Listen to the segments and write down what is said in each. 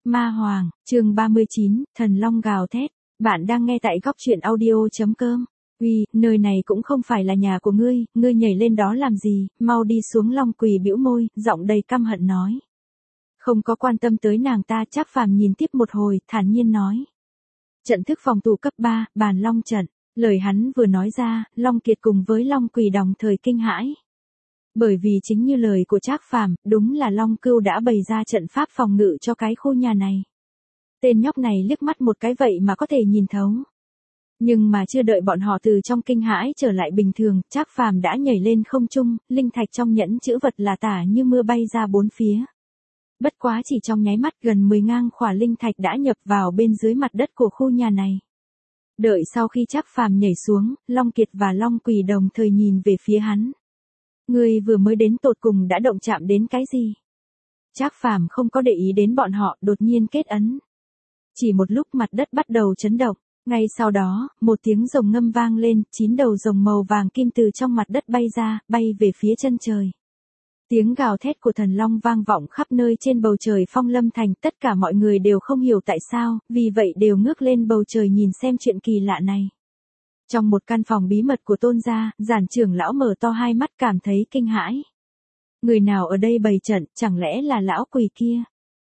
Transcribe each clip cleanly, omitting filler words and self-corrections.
Ma Hoàng, chương 39, Thần Long gào thét. Bạn đang nghe tại góc truyện audio.com. Uy, nơi này cũng không phải là nhà của ngươi nhảy lên đó làm gì, mau đi xuống. Long Quỳ bĩu môi, giọng đầy căm hận nói. Không có quan tâm tới nàng ta. Trác Phàm nhìn tiếp một hồi, thản nhiên nói. Trận thức phòng thủ cấp 3, bàn long trận. Lời hắn vừa nói ra, Long Kiệt cùng với Long Quỳ đồng thời kinh hãi. Bởi vì chính như lời của Trác Phàm, đúng là Long Cưu đã bày ra trận pháp phòng ngự cho cái khu nhà này. Tên nhóc này liếc mắt một cái vậy mà có thể nhìn thấu. Nhưng mà chưa đợi bọn họ từ trong kinh hãi trở lại bình thường, Trác Phàm đã nhảy lên không trung, linh thạch trong nhẫn chữ vật là tả như mưa bay ra bốn phía. Bất quá chỉ trong nháy mắt gần 10 ngang khỏa linh thạch đã nhập vào bên dưới mặt đất của khu nhà này. Đợi sau khi Trác Phàm nhảy xuống, Long Kiệt và Long Quỳ đồng thời nhìn về phía hắn. Ngươi vừa mới đến tột cùng đã động chạm đến cái gì? Trác Phàm không có để ý đến bọn họ, đột nhiên kết ấn. Chỉ một lúc mặt đất bắt đầu chấn động, ngay sau đó, một tiếng rồng ngâm vang lên, 9 đầu rồng màu vàng kim từ trong mặt đất bay ra, bay về phía chân trời. Tiếng gào thét của thần long vang vọng khắp nơi trên bầu trời Phong Lâm Thành, tất cả mọi người đều không hiểu tại sao, vì vậy đều ngước lên bầu trời nhìn xem chuyện kỳ lạ này. Trong một căn phòng bí mật của Tôn gia, Giản trưởng lão mở to hai mắt cảm thấy kinh hãi. Người nào ở đây bày trận, chẳng lẽ là lão Quỳ kia?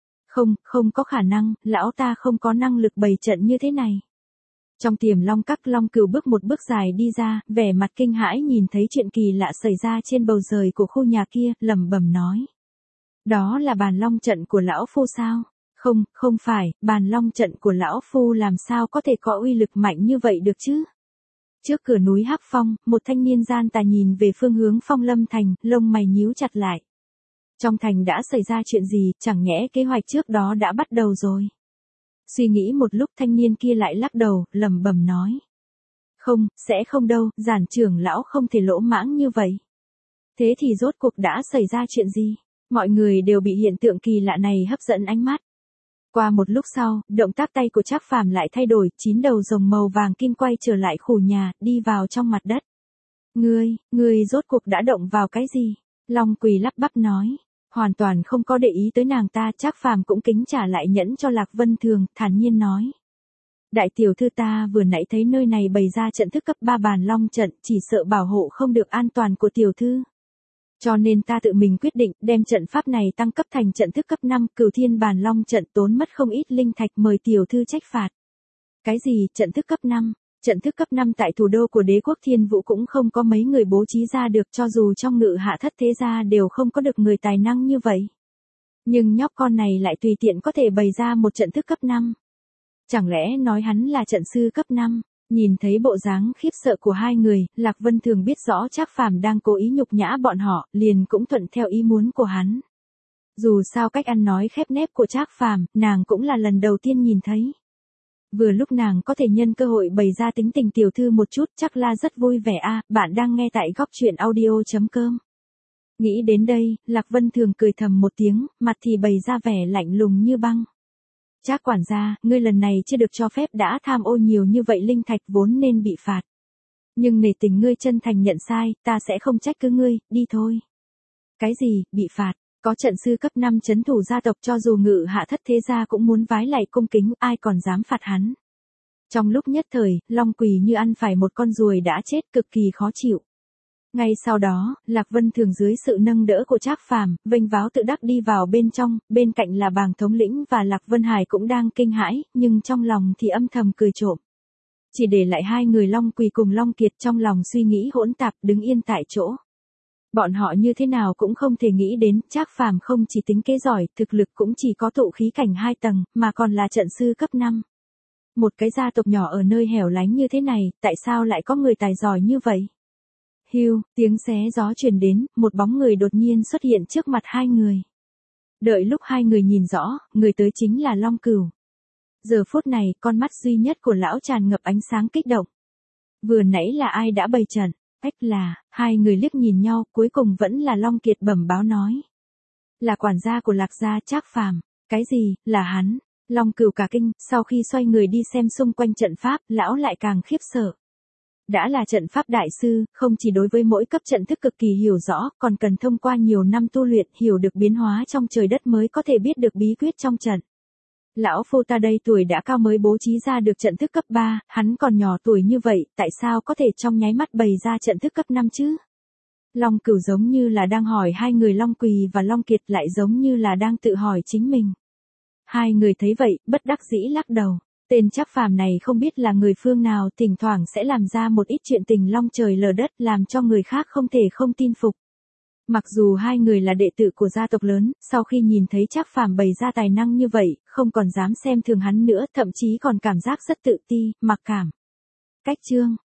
Không có khả năng, lão ta không có năng lực bày trận như thế này. Trong Tiềm Long Các, Long Cửu bước một bước dài đi ra, vẻ mặt kinh hãi nhìn thấy chuyện kỳ lạ xảy ra trên bầu trời của khu nhà kia, lẩm bẩm nói. Đó là bàn long trận của lão phu sao? Không phải, bàn long trận của lão phu làm sao có thể có uy lực mạnh như vậy được chứ? Trước cửa núi Hắc Phong, một thanh niên gian tà nhìn về phương hướng Phong Lâm Thành, lông mày nhíu chặt lại. Trong thành đã xảy ra chuyện gì, chẳng nhẽ kế hoạch trước đó đã bắt đầu rồi? Suy nghĩ một lúc thanh niên kia lại lắc đầu, lẩm bẩm nói. Sẽ không đâu, Giản trưởng lão không thể lỗ mãng như vậy. Thế thì rốt cuộc đã xảy ra chuyện gì? Mọi người đều bị hiện tượng kỳ lạ này hấp dẫn ánh mắt. Qua một lúc sau, động tác tay của Trác Phàm lại thay đổi, 9 đầu rồng màu vàng kim quay trở lại khu nhà, đi vào trong mặt đất. Ngươi rốt cuộc đã động vào cái gì? Long Quỳ lắp bắp nói. Hoàn toàn không có để ý tới nàng ta. Trác Phàm cũng kính trả lại nhẫn cho Lạc Vân Thường, thản nhiên nói. Đại tiểu thư, ta vừa nãy thấy nơi này bày ra trận thức cấp 3 bàn long trận, chỉ sợ bảo hộ không được an toàn của tiểu thư. Cho nên ta tự mình quyết định đem trận pháp này tăng cấp thành trận thức cấp 5, Cửu Thiên bàn long trận, tốn mất không ít linh thạch, mời tiểu thư trách phạt. Cái gì, trận thức cấp 5? Trận thức cấp 5 tại thủ đô của đế quốc Thiên Vũ cũng không có mấy người bố trí ra được, cho dù trong Ngự Hạ Thất thế gia đều không có được người tài năng như vậy. Nhưng nhóc con này lại tùy tiện có thể bày ra một trận thức cấp 5. Chẳng lẽ nói hắn là trận sư cấp 5? Nhìn thấy bộ dáng khiếp sợ của hai người, Lạc Vân Thường biết rõ Trác Phàm đang cố ý nhục nhã bọn họ, liền cũng thuận theo ý muốn của hắn. Dù sao cách ăn nói khép nép của Trác Phàm, nàng cũng là lần đầu tiên nhìn thấy. Vừa lúc nàng có thể nhân cơ hội bày ra tính tình tiểu thư một chút, chắc là rất vui vẻ a. Bạn đang nghe tại góc truyện audio.com. Nghĩ đến đây, Lạc Vân Thường cười thầm một tiếng, mặt thì bày ra vẻ lạnh lùng như băng. Trác quản gia, ngươi lần này chưa được cho phép đã tham ô nhiều như vậy linh thạch, vốn nên bị phạt. Nhưng nể tình ngươi chân thành nhận sai, ta sẽ không trách cứ ngươi, đi thôi. Cái gì, bị phạt? Có trận sư cấp 5 trấn thủ gia tộc, cho dù Ngự Hạ Thất thế gia cũng muốn vái lạy cung kính, ai còn dám phạt hắn. Trong lúc nhất thời, Long Quỳ như ăn phải một con ruồi đã chết, cực kỳ khó chịu. Ngay sau đó, Lạc Vân Thường dưới sự nâng đỡ của Trác Phàm, vênh váo tự đắc đi vào bên trong, bên cạnh là Bàng thống lĩnh và Lạc Vân Hải cũng đang kinh hãi, nhưng trong lòng thì âm thầm cười trộm. Chỉ để lại hai người Long Quỳ cùng Long Kiệt trong lòng suy nghĩ hỗn tạp, đứng yên tại chỗ. Bọn họ như thế nào cũng không thể nghĩ đến, Trác Phàm không chỉ tính kế giỏi, thực lực cũng chỉ có tụ khí cảnh 2 tầng, mà còn là trận sư cấp 5. Một cái gia tộc nhỏ ở nơi hẻo lánh như thế này, tại sao lại có người tài giỏi như vậy? Hiu, tiếng xé gió truyền đến, một bóng người đột nhiên xuất hiện trước mặt hai người. Đợi lúc hai người nhìn rõ, người tới chính là Long Cửu. Giờ phút này, con mắt duy nhất của lão tràn ngập ánh sáng kích động. Vừa nãy là ai đã bày trận? Hai người liếc nhìn nhau, cuối cùng vẫn là Long Kiệt bẩm báo nói. Là quản gia của Lạc gia, Trác Phàm. Cái gì, là hắn? Long Cửu cả kinh, sau khi xoay người đi xem xung quanh trận pháp, lão lại càng khiếp sợ. Đã là trận pháp đại sư, không chỉ đối với mỗi cấp trận thức cực kỳ hiểu rõ, còn cần thông qua nhiều năm tu luyện, hiểu được biến hóa trong trời đất mới có thể biết được bí quyết trong trận. Lão phu ta đây tuổi đã cao mới bố trí ra được trận thức cấp 3, hắn còn nhỏ tuổi như vậy, tại sao có thể trong nháy mắt bày ra trận thức cấp 5 chứ? Long Cửu giống như là đang hỏi hai người Long Quỳ và Long Kiệt, lại giống như là đang tự hỏi chính mình. Hai người thấy vậy, bất đắc dĩ lắc đầu. Tên Trác Phàm này không biết là người phương nào, thỉnh thoảng sẽ làm ra một ít chuyện tình long trời lở đất, làm cho người khác không thể không tin phục. Mặc dù hai người là đệ tử của gia tộc lớn, sau khi nhìn thấy Trác Phàm bày ra tài năng như vậy, không còn dám xem thường hắn nữa, thậm chí còn cảm giác rất tự ti, mặc cảm. Cách chương